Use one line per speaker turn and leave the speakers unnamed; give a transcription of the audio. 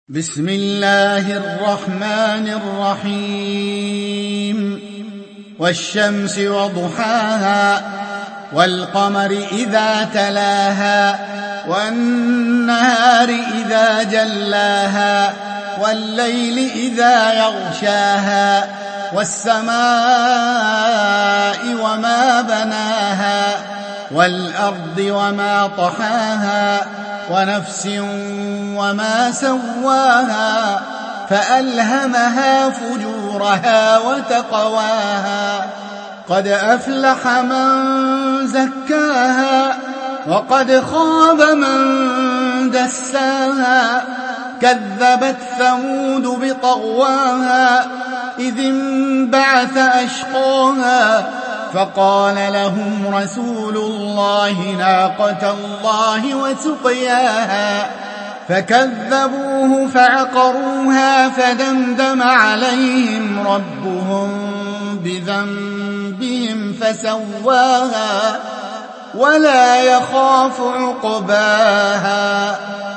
بسم الله الرحمن الرحيم والشمس وضحاها والقمر إذا تلاها والنهار إذا جلاها والليل إذا يغشاها والسماء وما بناها والأرض وما طحاها ونفس وما سواها فألهمها فجورها وتقواها قد أفلح من زكاها وقد خاب من دساها كذبت ثمود بطغواها إذ انبعث أشقاها فقال لهم رسول الله ناقة الله وسقياها فكذبوه فعقروها فدمدم عليهم ربهم بذنبهم فسواها ولا يخاف عقباها